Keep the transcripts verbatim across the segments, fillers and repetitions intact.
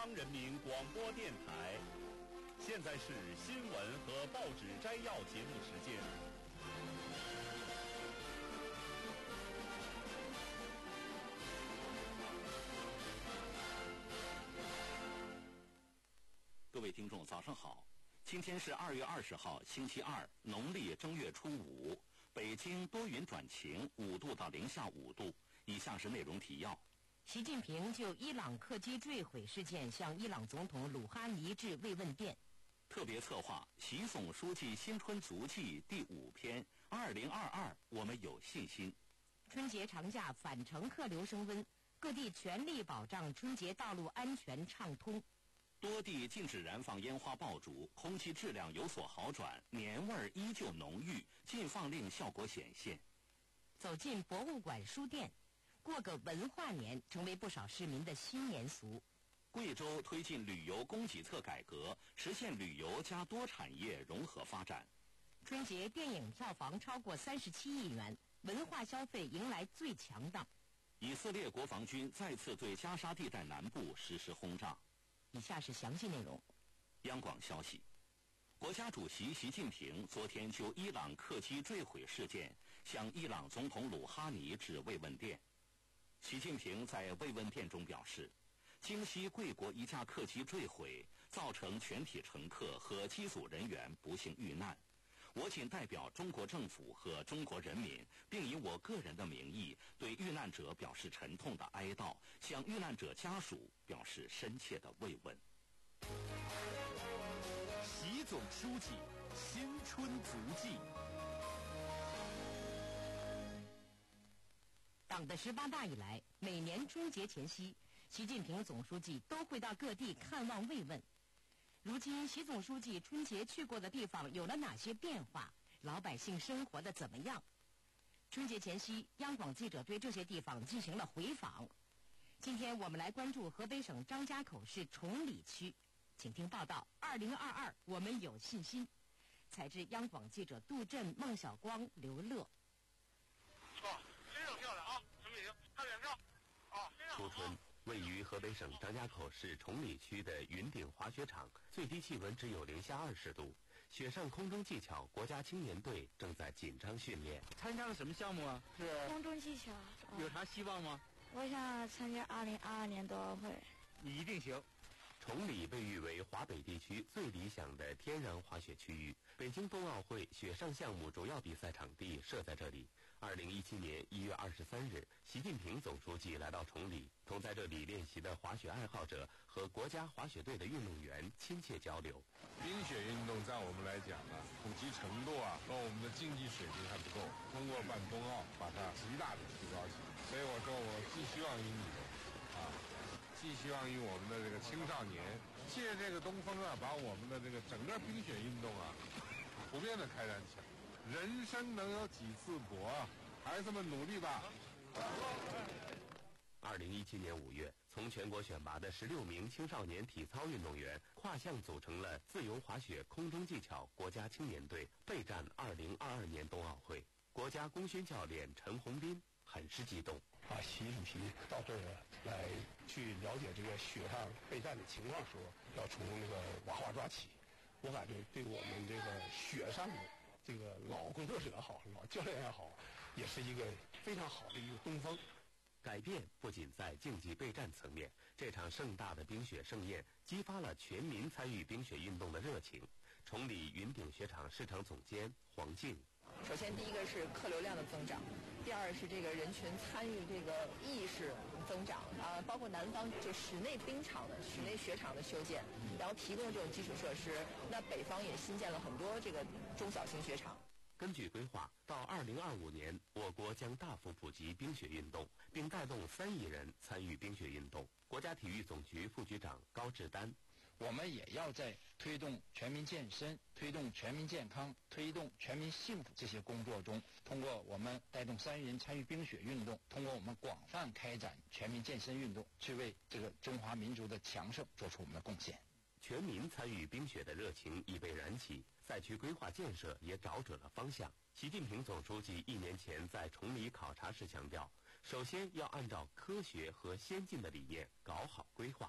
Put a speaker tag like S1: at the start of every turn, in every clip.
S1: 央人民广播电台。现在是新闻和报纸摘要节目时间。各位听众，早上好！今天是二月二十号，星期二，农历正月初五。北京多云转晴，五度到零下五度。以下是内容提要。
S2: 习近平就伊朗客机坠毁事件向伊朗总统鲁哈尼致慰问电。
S1: 特别策划习总书记新春足迹第五篇，二零二二我们有信心。
S2: 春节长假返程客流升温，各地全力保障春节道路安全畅通。
S1: 多地禁止燃放烟花爆竹，空气质量有所好转，年味儿依旧浓郁，禁放令效果显现。
S2: 走进博物馆书店，过个文化年成为不少市民的新年俗。
S1: 贵州推进旅游供给侧改革，实现旅游加多产业融合发展。
S2: 春节电影票房超过三十七亿元，文化消费迎来最强档。
S1: 以色列国防军再次对加沙地带南部实施轰炸。
S2: 以下是详细内容。
S1: 央广消息，国家主席习近平昨天就伊朗客机坠毁事件向伊朗总统鲁哈尼致慰问电。习近平在慰问电中表示，京西贵国一架客机坠毁，造成全体乘客和机组人员不幸遇难。我谨代表中国政府和中国人民，并以我个人的名义，对遇难者表示沉痛的哀悼，向遇难者家属表示深切的慰问。
S3: 习总书记新春足迹。
S2: 党的十八大以来，每年春节前夕，习近平总书记都会到各地看望慰问。如今，习总书记春节去过的地方有了哪些变化？老百姓生活的怎么样？春节前夕，央广记者对这些地方进行了回访。今天我们来关注河北省张家口市崇礼区，请听报道。二零二二，我们有信心。采自央广记者杜振、孟晓光、刘乐。
S4: 哦，非常漂亮啊！崇礼，看脸照啊，非常好。
S5: 初春，位于河北省张家口市崇礼区的云顶滑雪场，最低气温只有零下二十度。雪上空中技巧国家青年队正在紧张训练。
S6: 参加了什么项目啊？是
S7: 空中技巧。
S6: 有啥希望吗？
S7: 我想参加二零二二年冬奥会。
S6: 你一定行。
S5: 崇礼被誉为华北地区最理想的天然滑雪区域，北京冬奥会雪上项目主要比赛场地设在这里。二零一七年一月二十三日，习近平总书记来到崇礼，同在这里练习的滑雪爱好者和国家滑雪队的运动员亲切交流。
S8: 冰雪运动在我们来讲啊，普及程度啊和我们的竞技水平还不够，通过办冬奥把它极大的提高起来。所以我说，我寄希望于你们啊。寄希望于我们的这个青少年，借这个东风啊，把我们的这个整个冰雪运动啊，普遍的开展起来。人生能有几次搏啊？孩子们努力吧！
S5: 二零一七年五月，从全国选拔的十六名青少年体操运动员跨项组成了自由滑雪空中技巧国家青年队，备战二零二二年冬奥会。国家功勋教练陈洪斌很是激动。
S9: 啊，习主席到这儿来去了解这个雪上备战的情况时候，要从那个娃娃抓起。我感觉对我们这个雪上的这个老工作者也好，老教练也好，也是一个非常好的一个东风。
S5: 改变不仅在竞技备战层面，这场盛大的冰雪盛宴激发了全民参与冰雪运动的热情。崇礼云顶雪场市场总监黄静。
S10: 首先，第一个是客流量的增长，第二是这个人群参与这个意识增长啊，包括南方这室内冰场的、室内雪场的修建，然后提供这种基础设施。那北方也新建了很多这个中小型雪场。
S5: 根据规划，到二零二五年，我国将大幅普及冰雪运动，并带动三亿人参与冰雪运动。国家体育总局副局长高志丹。
S11: 我们也要在推动全民健身、推动全民健康、推动全民幸福这些工作中，通过我们带动三亿人参与冰雪运动，通过我们广泛开展全民健身运动，去为这个中华民族的强盛做出我们的贡献。
S5: 全民参与冰雪的热情已被燃起，赛区规划建设也找准了方向。习近平总书记一年前在崇礼考察时强调，首先要按照科学和先进的理念搞好规划。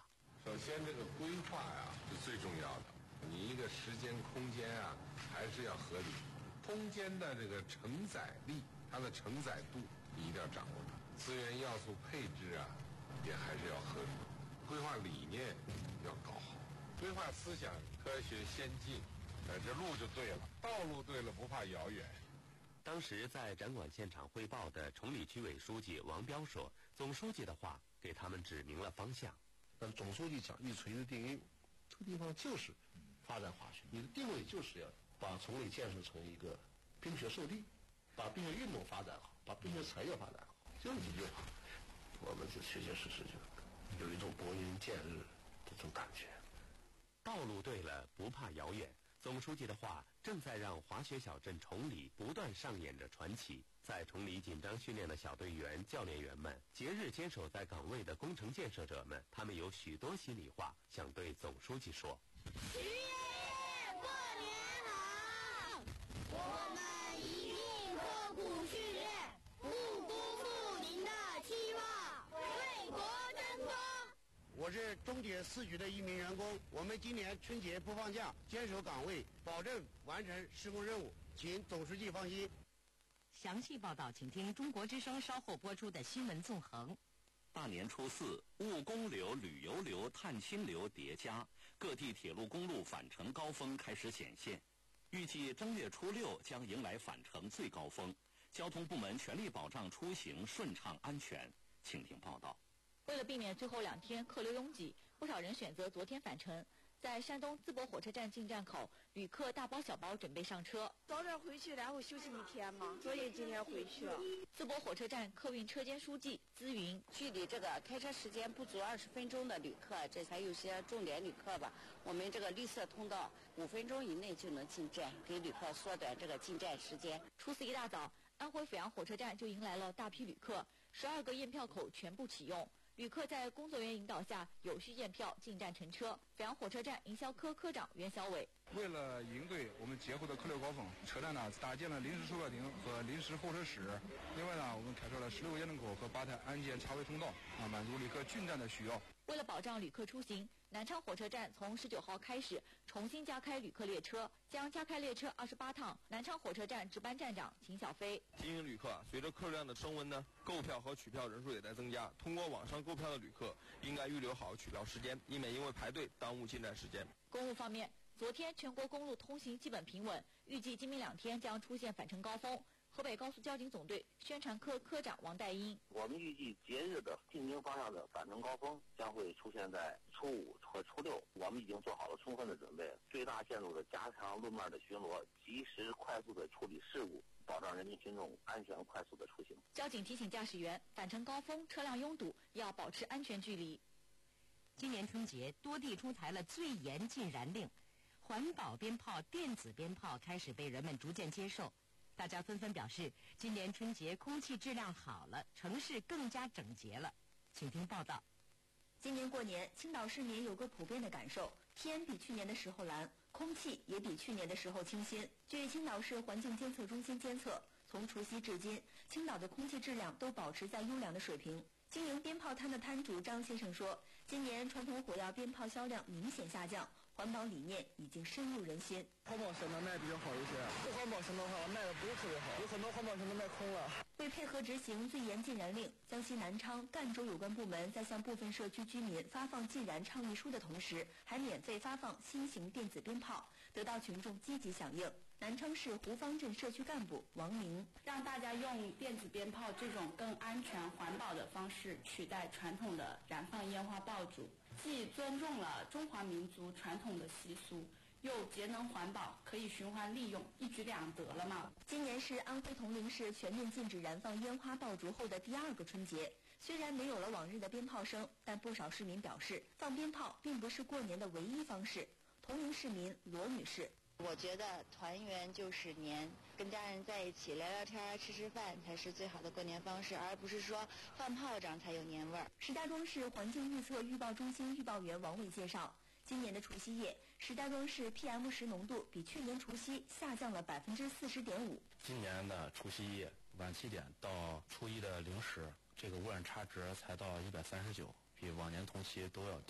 S8: 首先，这个规划呀是最重要的。你一个时间空间啊，还是要合理。空间的这个承载力，它的承载度你一定要掌握它。资源要素配置啊，也还是要合理。规划理念要搞好，规划思想科学先进，呃，这路就对了，道路对了，不怕遥远。
S5: 当时在展馆现场汇报的崇礼区委书记王彪说，总书记的话给他们指明了方向。
S9: 但总书记讲一锤子定音，这个地方就是发展滑雪，你的定位就是要把崇礼建设成一个冰雪胜地，把冰雪运动发展好，把冰雪产业发展好，就这么几句话，我们就确确实实就有一种拨云见日的这种感觉。
S5: 道路对了，不怕遥远。总书记的话正在让滑雪小镇崇礼不断上演着传奇。在崇礼紧张训练的小队员、教练员们，节日坚守在岗位的工程建设者们，他们有许多心里话想对总书记说。
S12: 徐爷爷，过年好！我们一定刻苦训练，不辜负您的期望，为国争光。
S13: 我是中铁四局的一名员工，我们今年春节不放假，坚守岗位，保证完成施工任务，请总书记放心。
S2: 详细报道，请听中国之声稍后播出的新闻纵横。
S1: 大年初四，务工流、旅游流、探亲流叠加，各地铁路公路返程高峰开始显现。预计正月初六将迎来返程最高峰，交通部门全力保障出行顺畅安全。请听报道。
S10: 为了避免最后两天客流拥挤，不少人选择昨天返程。在山东淄博火车站进站口，旅客大包小包准备上车。
S7: 早点回去，然后休息一天嘛，所以今天回去了。
S10: 淄博火车站客运车间书记资云，
S14: 距离这个开车时间不足二十分钟的旅客，这还有些重点旅客吧，我们这个绿色通道五分钟以内就能进站，给旅客缩短这个进站时间。
S10: 初四一大早，安徽阜阳火车站就迎来了大批旅客，十二个验票口全部启用。旅客在工作人员引导下有序验票进站乘车。阜阳火车站营销科科长袁小伟，
S15: 为了应对我们节后的客流高峰，车站呢搭建了临时售票亭和临时候车室。另外呢，我们开设了十六个验证口和八台安检查位通道，啊，满足旅客进站的需要。
S10: 为了保障旅客出行，南昌火车站从十九号开始重新加开旅客列车，将加开列车二十八趟。南昌火车站值班站长秦小飞
S16: 提醒旅客，随着客流量的升温呢，购票和取票人数也在增加。通过网上购票的旅客应该预留好取票时间，以免因为排队耽误进站时间。
S10: 公路方面，昨天全国公路通行基本平稳，预计今明两天将出现返程高峰。河北高速交警总队宣传科科长王代英，
S17: 我们预计节日的进京方向的返程高峰将会出现在初五和初六，我们已经做好了充分的准备，最大限度的加强路面的巡逻，及时快速的处理事故，保障人民群众安全快速的出行。
S10: 交警提醒驾驶员，返程高峰车辆拥堵，要保持安全距离。
S2: 今年春节，多地出台了最严禁燃令，环保鞭炮、电子鞭炮开始被人们逐渐接受。大家纷纷表示，今年春节空气质量好了，城市更加整洁了。请听报道。
S18: 今年过年，青岛市民有个普遍的感受，天比去年的时候蓝，空气也比去年的时候清新。据青岛市环境监测中心监测，从除夕至今，青岛的空气质量都保持在优良的水平。经营鞭炮摊的摊主张先生说，今年传统火药鞭炮销量明显下降，环保理念已经深入人心。
S19: 环保型的卖比较好一些，不环保型的话卖的不是特别好，有很多环保型的卖空了。
S18: 为配合执行最严禁燃令，江西南昌、赣州有关部门在向部分社区居民发放禁燃倡议书的同时，还免费发放新型电子鞭炮，得到群众积极响应。南昌市胡方镇社区干部王明，
S20: 让大家用电子鞭炮这种更安全环保的方式取代传统的燃放烟花爆竹，既尊重了中华民族传统的习俗，又节能环保，可以循环利用，一举两得了嘛。
S18: 今年是安徽铜陵市全面禁止燃放烟花爆竹后的第二个春节，虽然没有了往日的鞭炮声，但不少市民表示，放鞭炮并不是过年的唯一方式。铜陵市民罗女士，
S14: 我觉得团圆就是年，跟家人在一起聊聊天、吃吃饭才是最好的过年方式，而不是说放炮仗才有年味儿。
S18: 石家庄市环境预测预报中心预报员王伟介绍，今年的除夕夜，石家庄市 P M 十 浓度比去年除夕下降了百分之四十点五。
S21: 今年的除夕夜晚七点到初一的零时，这个污染差值才到一百三十九，比往年同期都要低。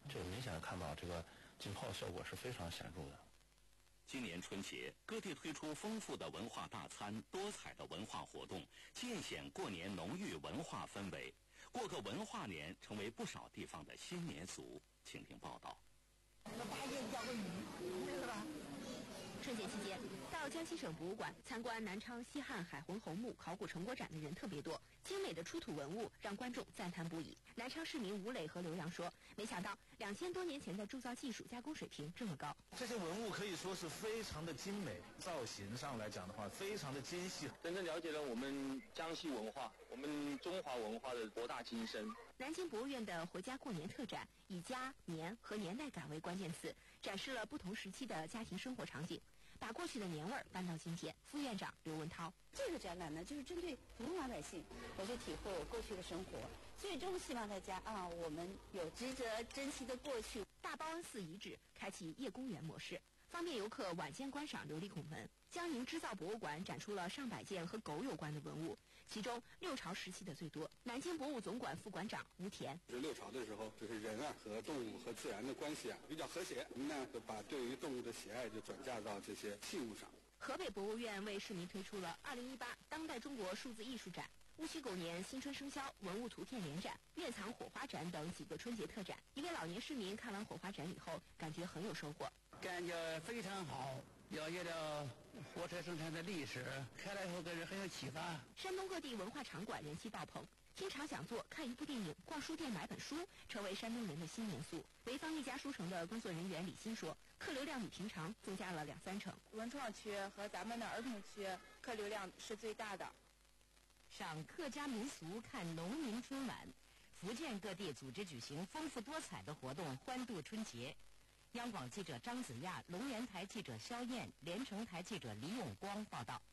S21: 这明显看到这个浸泡效果是非常显著的。
S1: 今年春节，各地推出丰富的文化大餐、多彩的文化活动，尽显过年浓郁文化氛围。过个文化年，成为不少地方的新年俗。请听报道。
S12: 那八戒钓个鱼，那个吧。
S18: 春节期间，到江西省博物馆参观南昌西汉海浑侯墓考古成果展的人特别多，精美的出土文物让观众赞叹不已。南昌市民吴磊和刘洋说：“没想到两千多年前的铸造技术、加工水平这么高。
S19: 这些文物可以说是非常的精美，造型上来讲的话，非常的精细，
S11: 真正了解了我们江西文化、我们中华文化的博大精深。”
S18: 南京博物院的回家过年特展以家、年和年代感为关键词，展示了不同时期的家庭生活场景，把过去的年味儿搬到今天。副院长刘文涛：
S14: 这个展览呢，就是针对普通老百姓，我去体会我过去的生活，最终希望大家啊，我们有值得珍惜的过去。
S18: 大报恩寺遗址开启夜公园模式，方便游客晚间观赏琉璃孔门。江宁织造博物馆展出了上百件和狗有关的文物，其中六朝时期的最多。南京博物总馆副馆长吴田：
S3: 是六朝的时候，就是人啊和动物和自然的关系啊比较和谐，我们呢就把对于动物的喜爱就转嫁到这些器物上。
S18: 河北博物院为市民推出了二零一八当代中国数字艺术展、戊戌狗年新春生肖文物图片联展、院藏火花展等几个春节特展。一位老年市民看完火花展以后，感觉很有收获，
S22: 感觉非常好，了解了火车生产的历史，看了以后给人很有启发。
S18: 山东各地文化场馆人气爆棚，听场讲座、看一部电影、逛书店买本书，成为山东人的新年俗。潍坊一家书城的工作人员李欣说，客流量比平常增加了两三成。
S7: 文创区和咱们的儿童区客流量是最大的。
S2: 赏客家民俗，看农民春晚，福建各地组织举行丰富多彩的活动，欢度春节。央广记者张子亚、龙岩台记者肖燕、连城台记者李永光报道。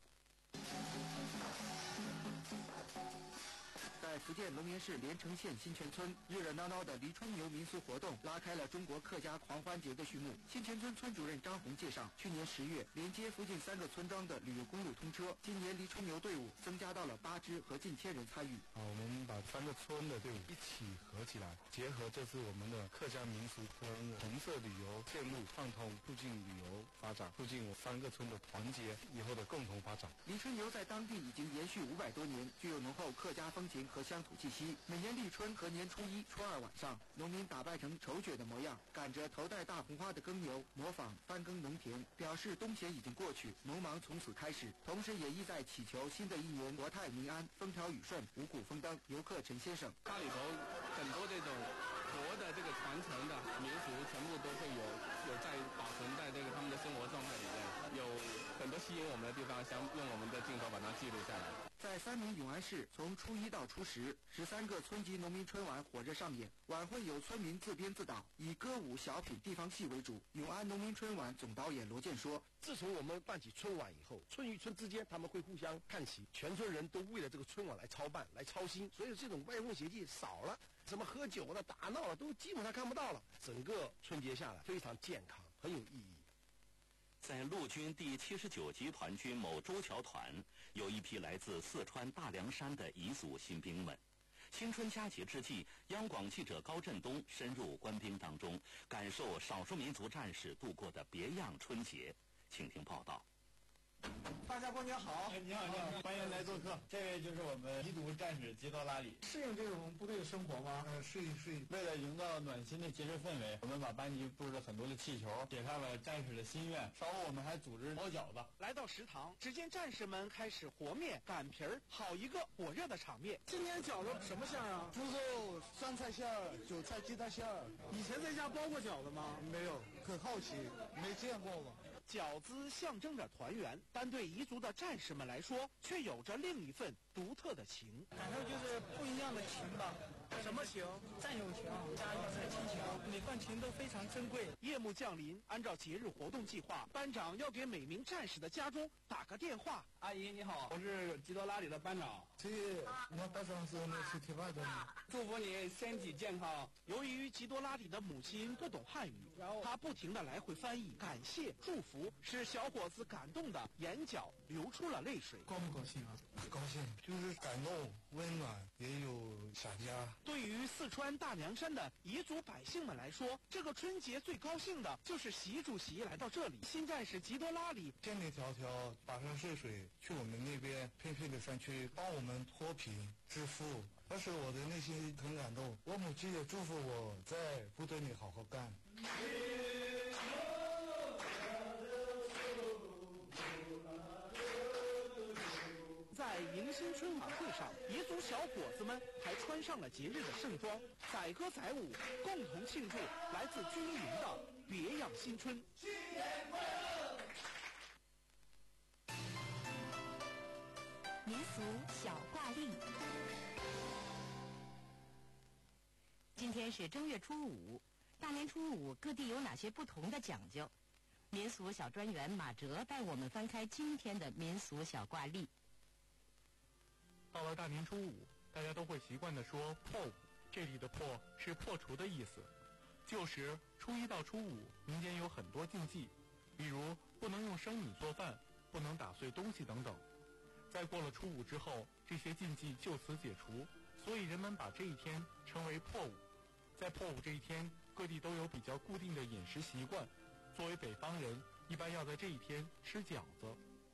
S23: 在福建龙岩市连城县新泉村，热热闹闹的离春牛民俗活动拉开了中国客家狂欢节的序幕。新泉村村主任张红介绍，去年十月连接附近三个村庄的旅游公路通车，今年离春牛队伍增加到了八支和近千人参与。
S8: 啊，我们把三个村的队伍一起合起来，结合这次我们的客家民俗跟红色旅游线路畅通，促进旅游发展，促进我三个村的团结以后的共同发展。
S23: 离春牛在当地已经延续五百多年，具有浓厚客家风情和乡土气息。每年立春和年初一、初二晚上，农民打扮成丑角的模样，赶着头戴大红花的耕牛，模仿翻耕农田，表示冬闲已经过去，农忙从此开始。同时也意在祈求新的一年国泰民安、风调雨顺、五谷丰登。游客陈先生：
S24: 它里头很多这种活的这个传承的民俗，全部都会有有在保存在这个他们的生活状态里面，有很多吸引我们的地方，想用我们的镜头把它记录下来。
S23: 在三明永安市，从初一到初十，十三个村级农民春晚火热上演。晚会有村民自编自导，以歌舞、小品、地方戏为主。永安农民春晚总导演罗健说：“
S9: 自从我们办起春晚以后，村与村之间他们会互相看齐，全村人都为了这个春晚来操办、来操心，所以这种歪风邪气少了，什么喝酒了、打闹了，都基本上看不到了。整个春节下来非常健康，很有意义。”
S1: 在陆军第七十九集团军某周桥团，有一批来自四川大凉山的彝族新兵们。新春佳节之际，央广记者高振东深入官兵当中，感受少数民族战士度过的别样春节。请听报道。
S6: 大家过年好！哎，你好，你好，欢迎来做客。这位就是我们彝族战士吉多拉里。适应这种部队的生活吗？呃，适应适应。为了营造暖心的节日氛围，我们把班级布置了很多的气球，写上了战士的心愿。稍后我们还组织包饺子。
S25: 来到食堂，只见战士们开始和面、擀皮儿，好一个火热的场面。
S6: 今年饺子什么馅儿啊？猪肉、酸菜馅儿、韭菜鸡蛋馅儿。以前在家包过饺子吗？没有，很好奇，没见过吗？
S25: 饺子象征着团圆，但对彝族的战士们来说，却有着另一份独特的情。
S6: 感受就是不一样的情吧。什么情？战友情、家友情、亲情，每份情都非常珍贵。
S25: 夜幕降临，按照节日活动计划，班长要给每名战士的家中打个电话。
S6: 阿姨你好，我是吉多拉里的班长。这我打算是那去提拔的。祝福你身体健康。
S25: 由于吉多拉里的母亲不懂汉语，他不停地来回翻译，感谢、祝福，使小伙子感动的眼角流出了泪水。
S6: 高不高兴啊？高兴，就是感动、温暖，也有
S9: 想家。
S25: 对于四川大凉山的彝族百姓们来说，这个春节最高兴的就是习主席来到这里。新战士吉多拉里
S9: 千里迢迢跋山涉水去我们那边偏僻的山区帮我们脱贫致富，当时我的内心很感动。我母亲也祝福我在部队里好好干。
S25: 在迎新春晚会上，彝族小伙子们还穿上了节日的盛装，载歌载舞，共同庆祝来自军营的别样新春。新年快乐！
S18: 民俗小挂历。
S2: 今天是正月初五，大年初五各地有哪些不同的讲究？民俗小专员马哲带我们翻开今天的民俗小挂历。
S4: 到了大年初五，大家都会习惯地说破五，这里的破是破除的意思。旧时初一到初五，民间有很多禁忌，比如不能用生米做饭，不能打碎东西等等。在过了初五之后，这些禁忌就此解除，所以人们把这一天称为破五。在破五这一天，各地都有比较固定的饮食习惯。作为北方人，一般要在这一天吃饺子。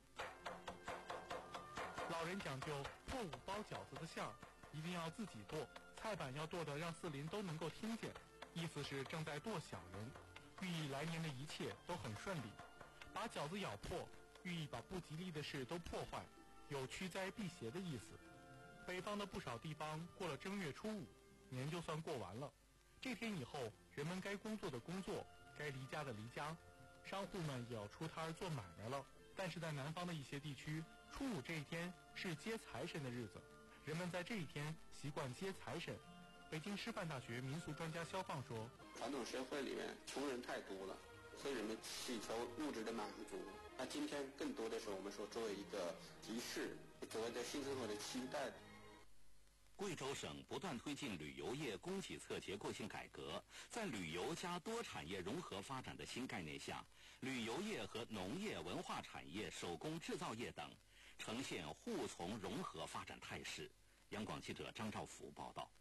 S4: 老人讲究破五包饺子的馅儿一定要自己剁，菜板要剁得让四邻都能够听见，意思是正在剁小人，寓意来年的一切都很顺利。把饺子咬破，寓意把不吉利的事都破坏，有驱灾避邪的意思。北方的不少地方过了正月初五，年就算过完了。这天以后，人们该工作的工作，该离家的离家，商户们也要出摊做买卖了。但是在南方的一些地区，初五这一天是接财神的日子，人们在这一天习惯接财神。北京师范大学民俗专家肖放说，
S3: 传统社会里面穷人太多了，所以人们祈求物质的满足。那今天更多的是我们说作为一个仪式，作为对新生活的期待。
S1: 贵州省不断推进旅游业供给侧结构性改革，在旅游加多产业融合发展的新概念下，旅游业和农业、文化产业、手工制造业等呈现互从融合发展态势。央广记者张兆福报道。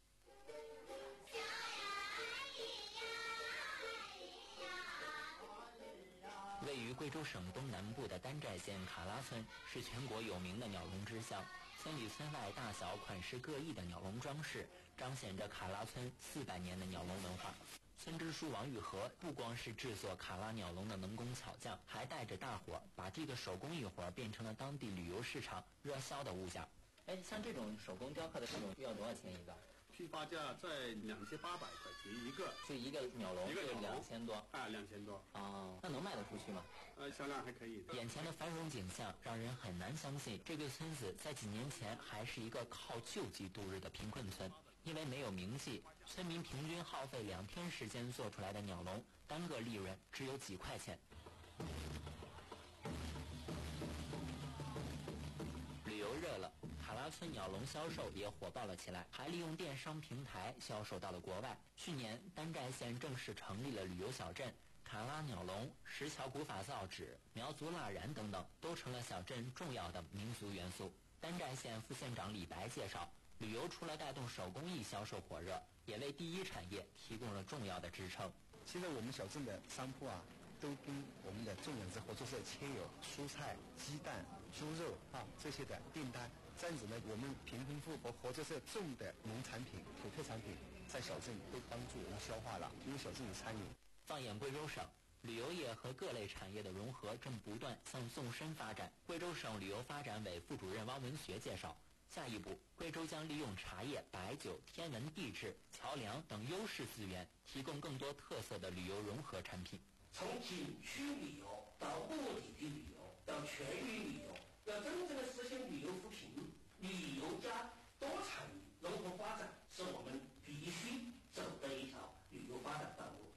S5: 位于贵州省东南部的丹寨县卡拉村是全国有名的鸟笼之乡，村里村外大小款式各异的鸟笼装饰，彰显着卡拉村四百年的鸟笼文化。村支书王玉和不光是制作卡拉鸟笼的能工巧匠，还带着大伙把这个手工艺活变成了当地旅游市场热销的物件。哎，像这种手工雕刻的这种要多少钱一个？
S3: 批发价在两千八百块钱一个，
S5: 就一个鸟笼，
S3: 一个鸟笼
S5: 两千多
S3: 啊，两千多
S5: 哦，那能卖得出去吗？
S3: 呃，销量还可以。
S5: 眼前的繁荣景象让人很难相信，这个村子在几年前还是一个靠救济度日的贫困村。因为没有名气，村民平均耗费两天时间做出来的鸟笼，单个利润只有几块钱。旅游热了，卡拉村鸟笼销售也火爆了起来，还利用电商平台销售到了国外。去年，丹寨县正式成立了旅游小镇，卡拉鸟笼、石桥古法造纸、苗族蜡染等等，都成了小镇重要的民俗元素。丹寨县副县长李白介绍，旅游除了带动手工艺销售火热，也为第一产业提供了重要的支撑。
S13: 现在我们小镇的商铺啊，都跟我们的种养殖合作社签有蔬菜、鸡蛋、猪肉啊这些的订单。这样子呢，我们贫困户和合作社种的农产品、土特产品，在小镇都帮助我们消化了，因为小镇的参与。
S5: 放眼贵州省，旅游业和各类产业的融合正不断向纵深发展。贵州省旅游发展委副主任汪文学介绍，下一步，贵州将利用茶叶、白酒、天文地质、桥梁等优势资源，提供更多特色的旅游融合产品。
S15: 从景区旅游到目的地旅游，到全域旅游，要真正的实现旅游扶贫、旅游加多产业融合发展，是我们必须走的一条旅游发展道路。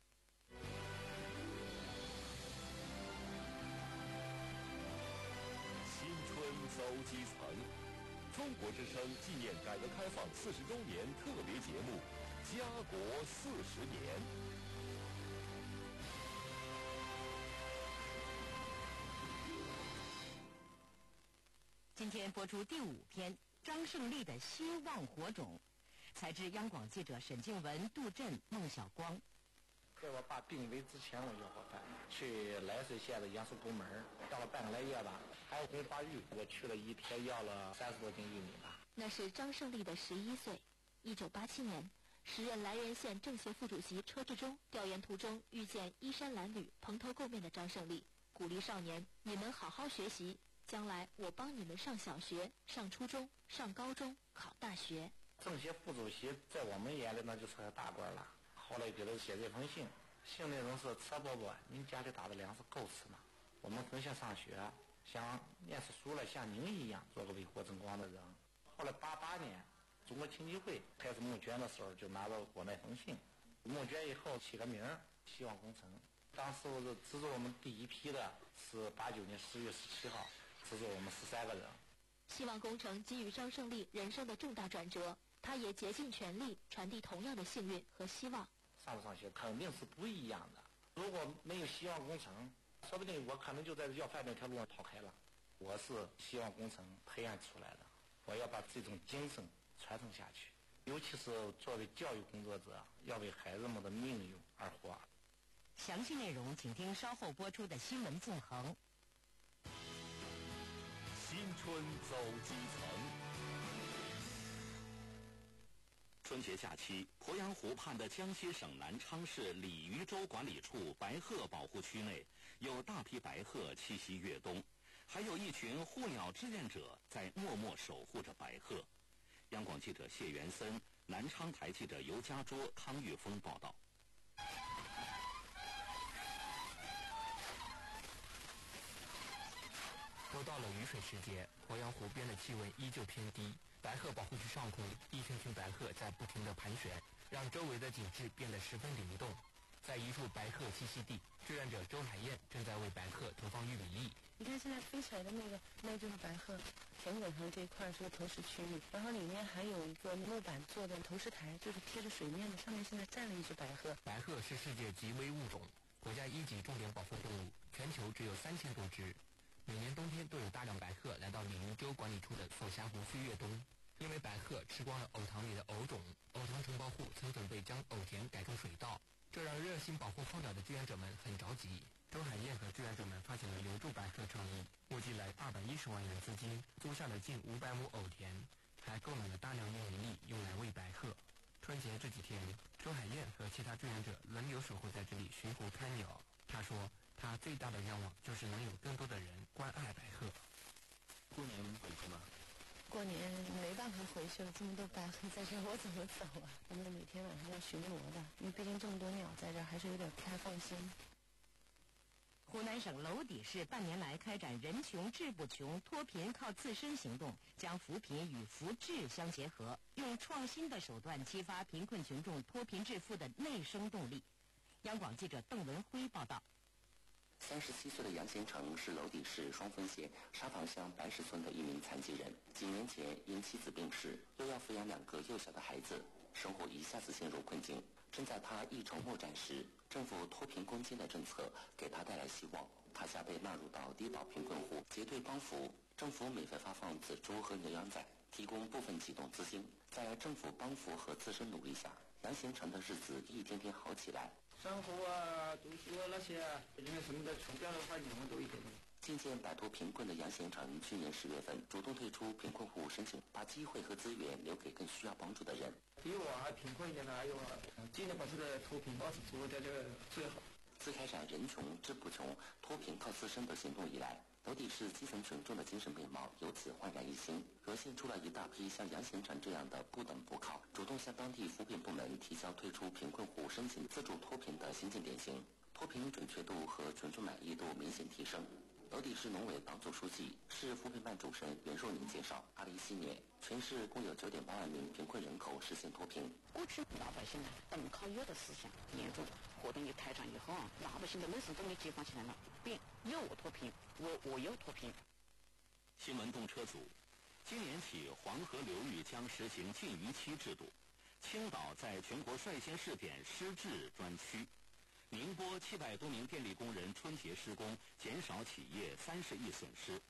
S16: 新春走基层。中国之声纪念改革开放四十周年特别节目《家国四十年》。
S2: 今天播出第五篇《 张胜利的希望火种。才知央广记者沈静文、杜振、孟晓光。
S10: 在我爸病危之前，我要伙伴去涞水县的杨树沟门，要了半个来月吧。还有红花玉，我去了一天，要了三十多斤玉米吧。
S18: 那是张胜利的十一岁。一九八七年，时任涞源县政协副主席车志忠调研途中遇见衣衫褴褛、蓬头垢面的张胜利，鼓励少年：你们好好学习，将来我帮你们上小学、上初中、上高中、考大学。
S10: 政协副主席在我们眼里呢就是个大官了。后来给他写这封信，信内容是：车伯伯，您家里打的粮食够吃吗？我们很想上学，想念出书来，像您一样做个为国争光的人。后来八八年，中国青基会开始募捐的时候，就拿到我那封信。募捐以后起个名儿“希望工程”。当时我资助我们第一批的是八九年十月十七号，资助我们十三个人。
S18: 希望工程给予张胜利人生的重大转折。他也竭尽全力传递同样的幸运和希望。
S10: 上不上学肯定是不一样的。如果没有希望工程，说不定我可能就在要饭这条路上跑开了。我是希望工程培养出来的，我要把这种精神传承下去。尤其是作为教育工作者，要为孩子们的命运而活。
S2: 详细内容请听稍后播出的新闻纵横。
S16: 新春走基层。
S1: 春节假期，鄱阳湖畔的江西省南昌市鲤鱼洲管理处白鹤保护区内，有大批白鹤栖息越冬，还有一群护鸟志愿者在默默守护着白鹤。央广记者谢元森、南昌台记者尤家卓、康玉峰报道。
S12: 又到了雨水时节，鄱阳湖边的气温依旧偏低。白鹤保护区上空，一群群白鹤在不停地盘旋，让周围的景致变得十分灵动。在一处白鹤栖息地，志愿者周海燕正在为白鹤投放玉米粒。
S17: 你看现在飞起来的那个，那就是白鹤。田埂上这一块是个投食区域，然后里面还有一个木板做的投食台，就是贴着水面的，上面现在站了一只白鹤。
S12: 白鹤是世界极危物种，国家一级重点保护动物，全球只有三千多只。每年冬天都有大量白鹤来到鲤鱼洲管理处的所辖湖区越冬。因为白鹤吃光了藕塘里的藕种，藕塘承包户曾准备将藕田改成水稻，这让热心保护候鸟的志愿者们很着急。周海燕和志愿者们发起了留住白鹤倡议，募集来二百一十万元资金，租下了近五百亩藕田，还购买了大量玉米粒用来喂白鹤。春节这几天，周海燕和其他志愿者轮流守候在这里巡湖看鸟。他说，他最大的愿望就是能有更多的人关爱白鹤。 过年回去吗？
S17: 过年没办法回去了，这么多白鹤在这儿，我怎么走啊？我们每天晚上要巡逻的，因为毕竟这么多鸟在这儿，还是有点不太放心。
S2: 湖南省娄底市半年来开展人穷志不穷、脱贫靠自身行动，将扶贫与扶志相结合，用创新的手段激发贫困群众脱贫致富的内生动力。央广记者邓文辉报道。
S20: 三十七岁的杨先成是娄底市双峰县沙塘乡白石村的一名残疾人。几年前因妻子病逝，又要抚养两个幼小的孩子，生活一下子陷入困境。正在他一筹莫展时，政府脱贫攻坚的政策给他带来希望，他辖被纳入到低保贫困户结对帮扶。政府每月发放仔猪和牛羊仔，提供部分启动资金。在政府帮扶和自身努力下，杨先成的日子一天天好起来。
S11: 生活啊，读书啊那些，因为什么的除掉的话，你们都一点点。
S20: 渐渐摆脱贫困的杨贤成，去年十月份主动退出贫困户申请，把机会和资源留给更需要帮助的人。
S11: 比我还贫困一点的还有啊，尽量把这个脱贫保持住在这个最好。
S20: 自开展人穷志不穷、脱贫靠自身的行动以来，娄底市基层群众的精神面貌由此焕然一新，涌现出了一大批像杨贤成这样的不等不靠、主动向当地扶贫部门提交退出贫困户申请自主脱贫的新晋典型，脱贫准确度和群众满意度明显提升。娄底市农委党组书记、市扶贫办主任袁寿宁介绍，二零一七年全市共有九点八万名贫困人口实现脱贫。
S21: 过去老百姓呢，等靠有的思想严重，活动一开展以后啊，老百姓的内心都没激发起来了，变要我脱贫，我我要脱贫。
S1: 新闻动车组，今年起黄河流域将实行禁渔期制度。青岛在全国率先试点施治专区。宁波七百多名电力工人春节施工，减少企业三十亿损失。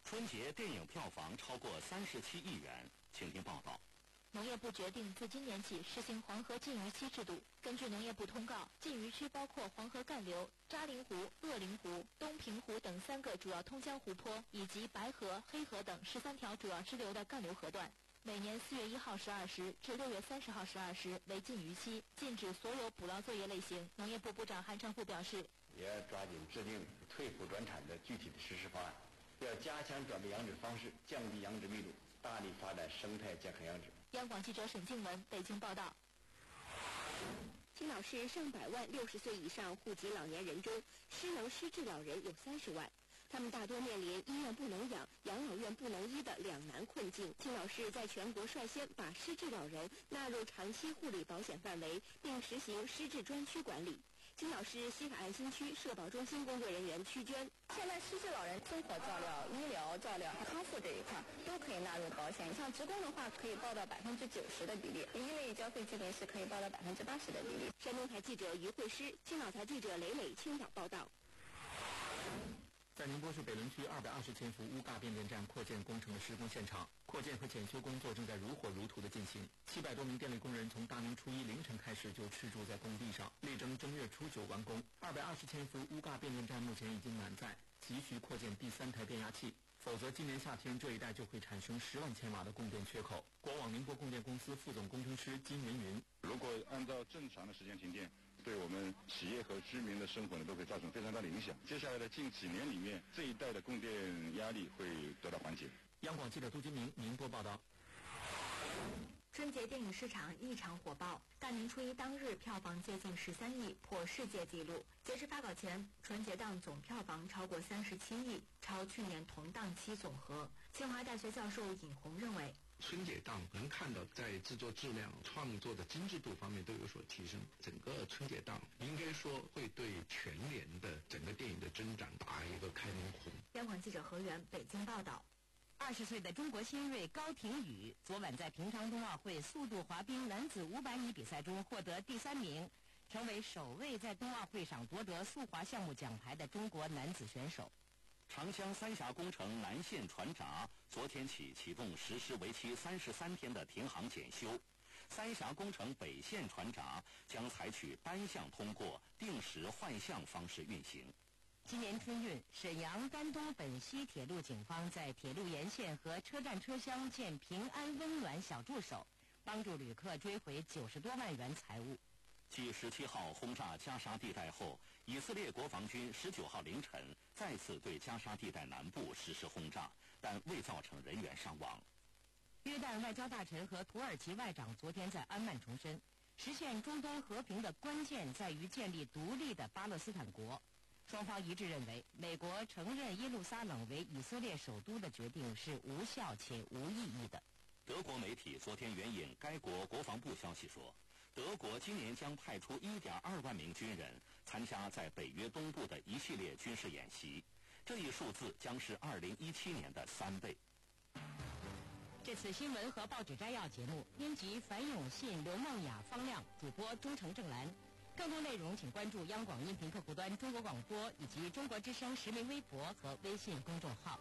S1: 春节电影票房超过三十七亿元，请听报道。
S7: 农业部决定自今年起实行黄河禁渔期制度。根据农业部通告，禁渔区包括黄河干流、扎林湖、鄂陵湖、东平湖等三个主要通江湖泊，以及白河、黑河等十三条主要支流的干流河段。每年四月一号十二时至六月三十号十二时为禁渔期，禁止所有捕捞作业类型。农业部部长韩长赋表示，
S8: 也要抓紧制定退捕转产的具体的实施方案，要加强转变养殖方式，降低养殖密度，大力发展生态健康养殖。
S7: 央广记者沈静文北京报道。
S14: 青岛市上百万六十岁以上户籍老年人中，失能失智老人有三十万，他们大多面临医院不能养、养老院不能医的两难困境。青岛市在全国率先把失智老人纳入长期护理保险范围，并实行失智专区管理。青岛市西海岸新区社保中心工作人员曲娟，
S19: 现在失智老人生活照料、医疗照料和康复这一块都可以纳入保险。像职工的话，可以报到百分之九十的比例；一类交费基本是可以报到百分之八十的比例。
S14: 山东台记者于慧诗，青岛台记者磊磊青岛报道。
S12: 在宁波市北仑区二百二十千伏乌坝变电站扩建工程的施工现场，扩建和检修工作正在如火如荼地进行。七百多名电力工人从大年初一凌晨开始就吃住在工地上，力争正月初九完工。二百二十千伏乌坝变电站目前已经满载，急需扩建第三台变压器，否则今年夏天这一带就会产生十万千瓦的供电缺口。国网宁波供电公司副总工程师金云云：
S22: 如果按照正常的时间停电，对我们企业和居民的生活呢，都会造成非常大的影响。接下来的近几年里面，这一带的供电压力会得到缓解。
S12: 央广记者杜金明宁波报道。
S18: 春节电影市场异常火爆，大年初一当日票房接近十三亿，破世界纪录。截至发稿前，春节档总票房超过三十七亿，超去年同档期总和。清华大学教授尹红认为，
S26: 春节档能看到在制作质量、创作的精致度方面都有所提升。整个春节档应该说会对全年的整个电影的增长打一个开门红。
S18: 央广记者何源北京报道。
S2: 二十岁的中国新锐高廷宇昨晚在平昌冬奥会速度滑冰男子五百米比赛中获得第三名，成为首位在冬奥会上夺得速滑项目奖牌的中国男子选手。
S1: 长江三峡工程南线船闸昨天起启动实施为期三十三天的停航检修，三峡工程北线船闸将采取单向通过、定时换向方式运行。
S2: 今年春运，沈阳、丹东、本溪铁路警方在铁路沿线和车站车厢建平安温暖小助手，帮助旅客追回九十多万元财物。
S1: 继十七号轰炸加沙地带后，以色列国防军十九号凌晨再次对加沙地带南部实施轰炸，但未造成人员伤亡。
S2: 约旦外交大臣和土耳其外长昨天在安曼重申，实现中东和平的关键在于建立独立的巴勒斯坦国。双方一致认为，美国承认耶路撒冷为以色列首都的决定是无效且无意义的。
S1: 德国媒体昨天援引该国国防部消息说，德国今年将派出 一点二万名军人参加在北约东部的一系列军事演习，这一数字将是二零一七年的三倍。
S2: 这次新闻和报纸摘要节目，编辑樊永信、刘梦雅、方亮，主播忠诚正蓝。更多内容请关注央广音频客户端中国广播以及中国之声实名微博和微信公众号。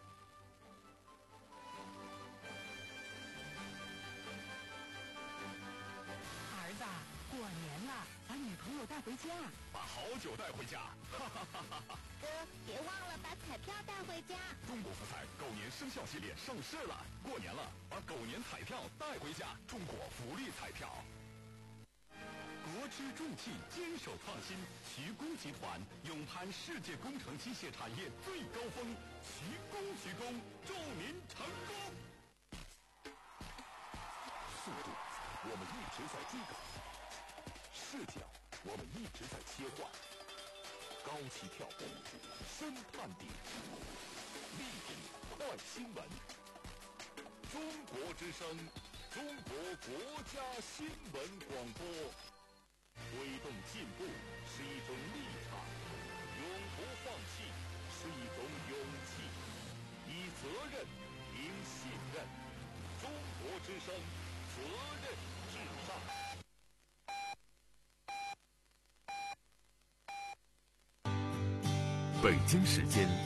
S27: 儿子，过年了，把女朋友带回家，
S16: 把好酒带回家，哈哈哈哈哈！
S28: 哥，别忘了把彩票带回家。
S16: 中国福彩狗年生肖系列上市了，过年了，把狗年彩票带回家，中国福利彩票。国之重器，坚守创新。徐工集团勇攀世界工程机械产业最高峰，徐工徐工，祝您成功。速度，我们一直在追赶；视角，我们一直在切换。高起跳步，深探底，力挺快新闻。中国之声，中国国家新闻广播。推动进步是一种立场，永不放弃是一种勇气，以责任赢信任。中国之声，责任至上。北京时间